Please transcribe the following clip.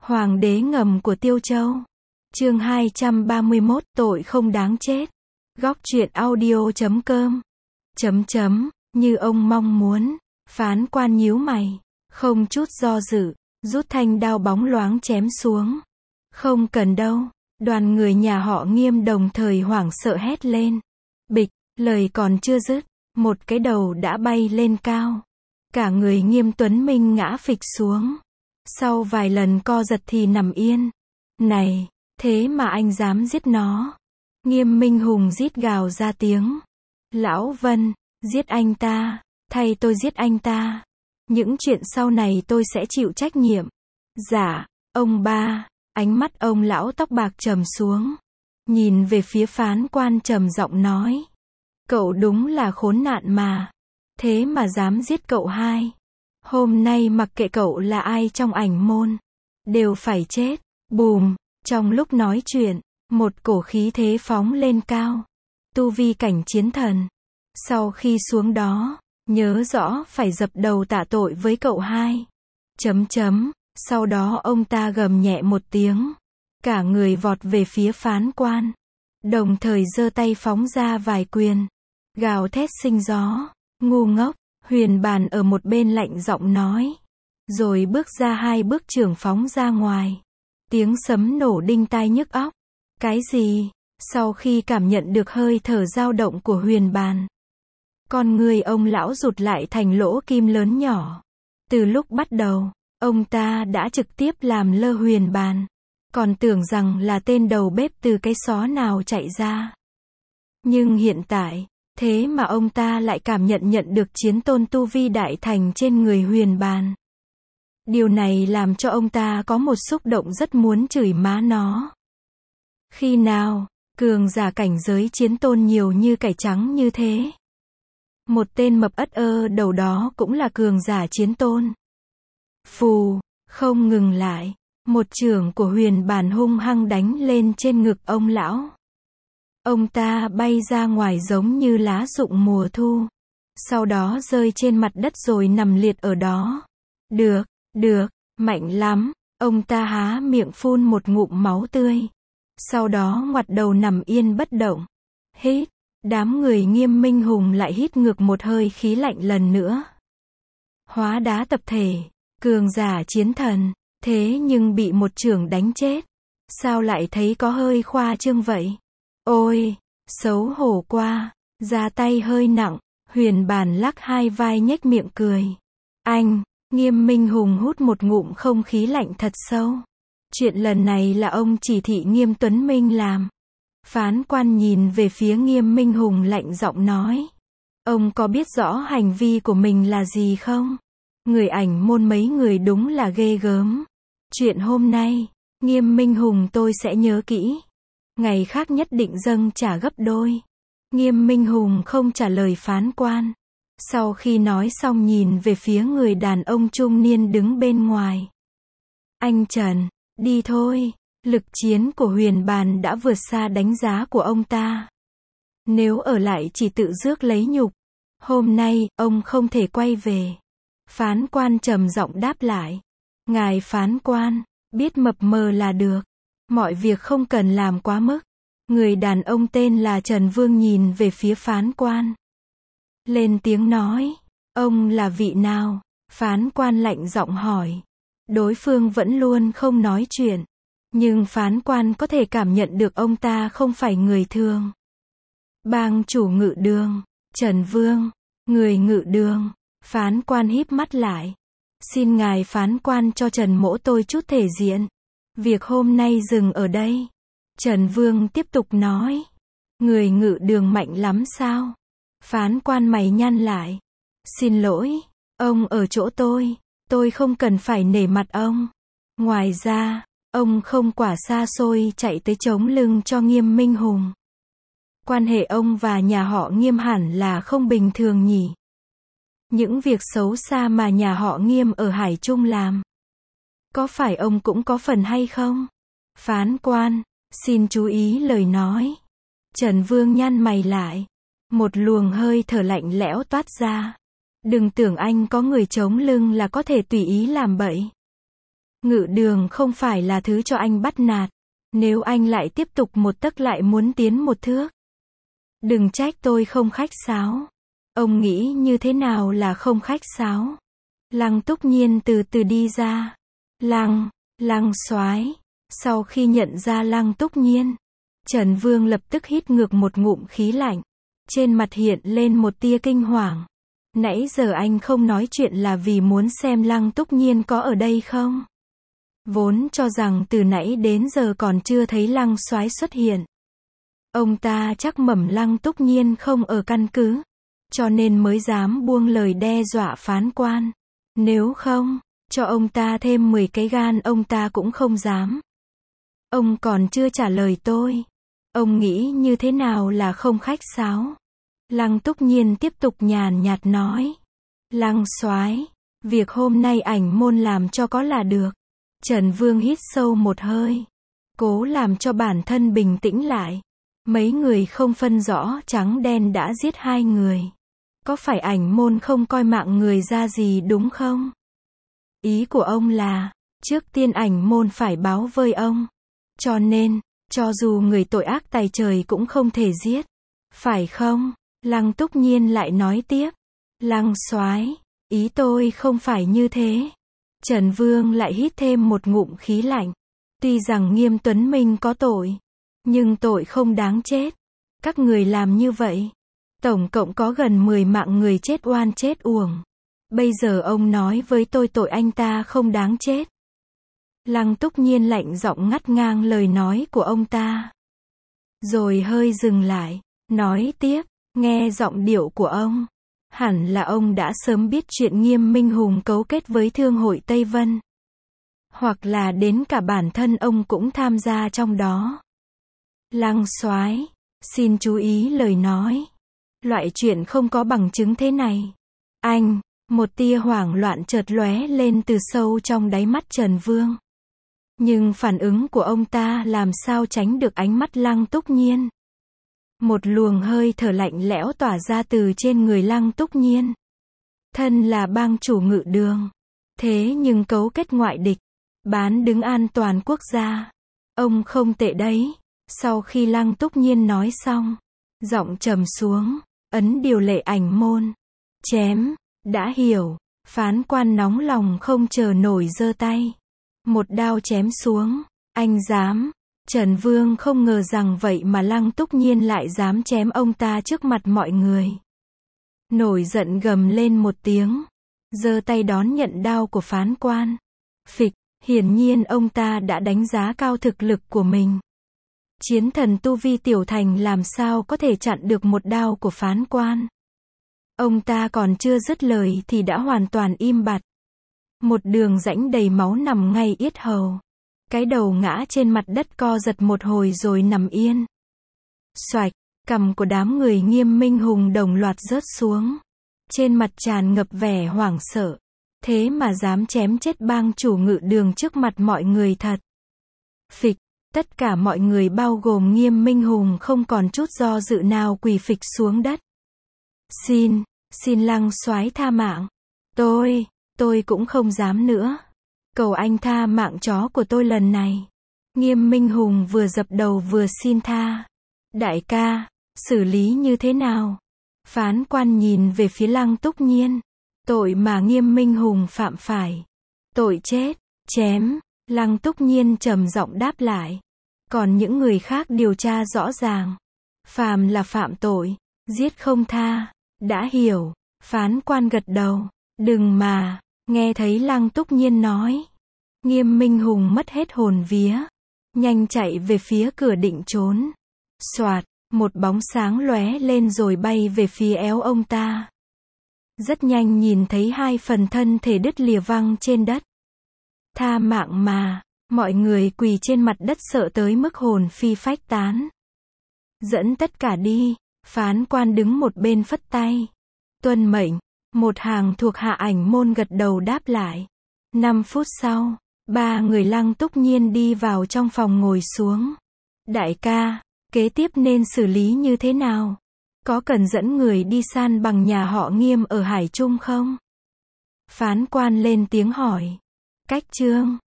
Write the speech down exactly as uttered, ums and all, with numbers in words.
Hoàng đế ngầm của Tiêu Châu. Chương hai trăm ba mươi mốt, tội không đáng chết. Góc truyện audio chấm com. Chấm chấm, như ông mong muốn. Phán quan nhíu mày, không chút do dự, rút thanh đao bóng loáng chém xuống. Không cần đâu. Đoàn người nhà họ Nghiêm đồng thời hoảng sợ hét lên. Bịch, lời còn chưa dứt, một cái đầu đã bay lên cao. Cả người Nghiêm Tuấn Minh ngã phịch xuống. Sau vài lần co giật thì nằm yên. Này, thế mà anh dám giết nó. Nghiêm Minh Hùng rít gào ra tiếng. Lão Vân, giết anh ta, thay tôi giết anh ta. Những chuyện sau này tôi sẽ chịu trách nhiệm. Dạ, ông ba. Ánh mắt ông lão tóc bạc trầm xuống. Nhìn về phía phán quan trầm giọng nói. Cậu đúng là khốn nạn mà. Thế mà dám giết cậu hai. Hôm nay mặc kệ cậu là ai trong ảnh môn, đều phải chết. Bùm, trong lúc nói chuyện, một cổ khí thế phóng lên cao. Tu vi cảnh chiến thần. Sau khi xuống đó, nhớ rõ phải dập đầu tạ tội với cậu hai. Chấm chấm, sau đó ông ta gầm nhẹ một tiếng. Cả người vọt về phía phán quan. Đồng thời giơ tay phóng ra vài quyền. Gào thét sinh gió. Ngu ngốc. Huyền Bàn ở một bên lạnh giọng nói. Rồi bước ra hai bước trưởng phóng ra ngoài. Tiếng sấm nổ đinh tai nhức óc. Cái gì? Sau khi cảm nhận được hơi thở dao động của Huyền Bàn, con người ông lão rụt lại thành lỗ kim lớn nhỏ. Từ lúc bắt đầu, ông ta đã trực tiếp làm lơ Huyền Bàn. Còn tưởng rằng là tên đầu bếp từ cái xó nào chạy ra. Nhưng hiện tại, thế mà ông ta lại cảm nhận nhận được chiến tôn tu vi đại thành trên người Huyền Bàn. Điều này làm cho ông ta có một xúc động rất muốn chửi má nó. Khi nào, cường giả cảnh giới chiến tôn nhiều như cải trắng như thế. Một tên mập ất ơ đầu đó cũng là cường giả chiến tôn. Phù, không ngừng lại. Một chưởng của Huyền Bàn hung hăng đánh lên trên ngực ông lão. Ông ta bay ra ngoài giống như lá rụng mùa thu. Sau đó rơi trên mặt đất rồi nằm liệt ở đó. Được, được, mạnh lắm. Ông ta há miệng phun một ngụm máu tươi. Sau đó ngoặt đầu nằm yên bất động. Hít, đám người Nghiêm Minh Hùng lại hít ngược một hơi khí lạnh lần nữa. Hóa đá tập thể, cường giả chiến thần, thế nhưng bị một chưởng đánh chết. Sao lại thấy có hơi khoa trương vậy? Ôi, xấu hổ quá, ra tay hơi nặng. Huyền Bàn lắc hai vai nhếch miệng cười. Anh, Nghiêm Minh Hùng hút một ngụm không khí lạnh thật sâu. Chuyện lần này là ông chỉ thị Nghiêm Tuấn Minh làm. Phán quan nhìn về phía Nghiêm Minh Hùng lạnh giọng nói. Ông có biết rõ hành vi của mình là gì không? Người ảnh môn mấy người đúng là ghê gớm. Chuyện hôm nay, Nghiêm Minh Hùng tôi sẽ nhớ kỹ. Ngày khác nhất định dâng trả gấp đôi. Nghiêm Minh Hùng không trả lời phán quan. Sau khi nói xong nhìn về phía người đàn ông trung niên đứng bên ngoài. Anh Trần, đi thôi. Lực chiến của Huyền Bàn đã vượt xa đánh giá của ông ta. Nếu ở lại chỉ tự rước lấy nhục. Hôm nay, ông không thể quay về. Phán quan trầm giọng đáp lại. Ngài phán quan, biết mập mờ là được. Mọi việc không cần làm quá mức. Người đàn ông tên là Trần Vương nhìn về phía phán quan. Lên tiếng nói. Ông là vị nào? Phán quan lạnh giọng hỏi. Đối phương vẫn luôn không nói chuyện. Nhưng phán quan có thể cảm nhận được ông ta không phải người thường. Bang chủ Ngự Đường. Trần Vương. Người Ngự Đường. Phán quan híp mắt lại. Xin ngài phán quan cho Trần mỗ tôi chút thể diện. Việc hôm nay dừng ở đây. Trần Vương tiếp tục nói. Người Ngự Đường mạnh lắm sao? Phán quan mày nhăn lại. Xin lỗi, ông ở chỗ tôi. Tôi không cần phải nể mặt ông. Ngoài ra, ông không quả xa xôi chạy tới chống lưng cho Nghiêm Minh Hùng. Quan hệ ông và nhà họ Nghiêm hẳn là không bình thường nhỉ. Những việc xấu xa mà nhà họ Nghiêm ở Hải Trung làm. Có phải ông cũng có phần hay không? Phán quan, xin chú ý lời nói. Trần Vương nhăn mày lại. Một luồng hơi thở lạnh lẽo toát ra. Đừng tưởng anh có người chống lưng là có thể tùy ý làm bậy. Ngự đường không phải là thứ cho anh bắt nạt. Nếu anh lại tiếp tục một tấc lại muốn tiến một thước. Đừng trách tôi không khách sáo. Ông nghĩ như thế nào là không khách sáo? Lăng Túc Nhiên từ từ đi ra. Lăng, Lăng soái. Sau khi nhận ra Lăng Túc Nhiên, Trần Vương lập tức hít ngược một ngụm khí lạnh. Trên mặt hiện lên một tia kinh hoàng. Nãy giờ anh không nói chuyện là vì muốn xem Lăng Túc Nhiên có ở đây không? Vốn cho rằng từ nãy đến giờ còn chưa thấy Lăng soái xuất hiện. Ông ta chắc mẩm Lăng Túc Nhiên không ở căn cứ, cho nên mới dám buông lời đe dọa phán quan. Nếu không, cho ông ta thêm mười cái gan ông ta cũng không dám. Ông còn chưa trả lời tôi. Ông nghĩ như thế nào là không khách sáo? Lăng Túc Nhiên tiếp tục nhàn nhạt nói. Lăng soái, việc hôm nay ảnh môn làm cho có là được. Trần Vương hít sâu một hơi, cố làm cho bản thân bình tĩnh lại. Mấy người không phân rõ trắng đen đã giết hai người. Có phải ảnh môn không coi mạng người ra gì đúng không? Ý của ông là, trước tiên ảnh môn phải báo với ông. Cho nên, cho dù người tội ác tày trời cũng không thể giết. Phải không? Lăng Túc Nhiên lại nói tiếp. Lăng soái, ý tôi không phải như thế. Trần Vương lại hít thêm một ngụm khí lạnh. Tuy rằng Nghiêm Tuấn Minh có tội, nhưng tội không đáng chết. Các người làm như vậy, tổng cộng có gần mười mạng người chết oan chết uổng. Bây giờ ông nói với tôi tội anh ta không đáng chết. Lăng Túc Nhiên lạnh giọng ngắt ngang lời nói của ông ta. Rồi hơi dừng lại, nói tiếp, nghe giọng điệu của ông. Hẳn là ông đã sớm biết chuyện Nghiêm Minh Hùng cấu kết với Thương hội Tây Vân. Hoặc là đến cả bản thân ông cũng tham gia trong đó. Lăng soái, xin chú ý lời nói. Loại chuyện không có bằng chứng thế này. Anh, một tia hoảng loạn chợt lóe lên từ sâu trong đáy mắt Trần Vương. Nhưng phản ứng của ông ta làm sao tránh được ánh mắt Lăng Túc Nhiên. Một luồng hơi thở lạnh lẽo tỏa ra từ trên người Lăng Túc Nhiên. Thân là bang chủ Ngự đường. Thế nhưng cấu kết ngoại địch. Bán đứng an toàn quốc gia. Ông không tệ đấy. Sau khi Lăng Túc Nhiên nói xong, giọng trầm xuống, ấn điều lệ ảnh môn. Chém, đã hiểu. Phán quan nóng lòng không chờ nổi giơ tay. Một đao chém xuống. Anh dám. Trần Vương không ngờ rằng vậy mà Lăng Túc Nhiên lại dám chém ông ta trước mặt mọi người. Nổi giận gầm lên một tiếng, giơ tay đón nhận đao của phán quan. Phịch, hiển nhiên ông ta đã đánh giá cao thực lực của mình. Chiến thần tu vi tiểu thành làm sao có thể chặn được một đao của phán quan. Ông ta còn chưa dứt lời thì đã hoàn toàn im bặt. Một đường rãnh đầy máu nằm ngay yết hầu. Cái đầu ngã trên mặt đất co giật một hồi rồi nằm yên. Xoạch, cằm của đám người Nghiêm Minh Hùng đồng loạt rớt xuống. Trên mặt tràn ngập vẻ hoảng sợ. Thế mà dám chém chết bang chủ Ngự đường trước mặt mọi người thật. Phịch, tất cả mọi người bao gồm Nghiêm Minh Hùng không còn chút do dự nào quỳ phịch xuống đất. Xin, xin Lăng soái tha mạng. Tôi, tôi cũng không dám nữa. Cầu anh tha mạng chó của tôi lần này. Nghiêm Minh Hùng vừa dập đầu vừa xin tha. Đại ca, xử lý như thế nào? Phán quan nhìn về phía Lăng Túc Nhiên. Tội mà Nghiêm Minh Hùng phạm phải. Tội chết, chém. Lăng Túc Nhiên trầm giọng đáp lại. Còn những người khác điều tra rõ ràng. Phàm là phạm tội, giết không tha. Đã hiểu. Phán quan gật đầu. Đừng mà. Nghe thấy Lăng Túc Nhiên nói. Nghiêm Minh Hùng mất hết hồn vía. Nhanh chạy về phía cửa định trốn. Soạt, một bóng sáng lóe lên rồi bay về phía eo ông ta. Rất nhanh nhìn thấy hai phần thân thể đứt lìa văng trên đất. Tha mạng mà, mọi người quỳ trên mặt đất sợ tới mức hồn phi phách tán. Dẫn tất cả đi, phán quan đứng một bên phất tay. Tuân mệnh, một hàng thuộc hạ ảnh môn gật đầu đáp lại. Năm phút sau, ba người Lăng Túc Nhiên đi vào trong phòng ngồi xuống. Đại ca, kế tiếp nên xử lý như thế nào? Có cần dẫn người đi san bằng nhà họ Nghiêm ở Hải Trung không? Phán quan lên tiếng hỏi. Cách chương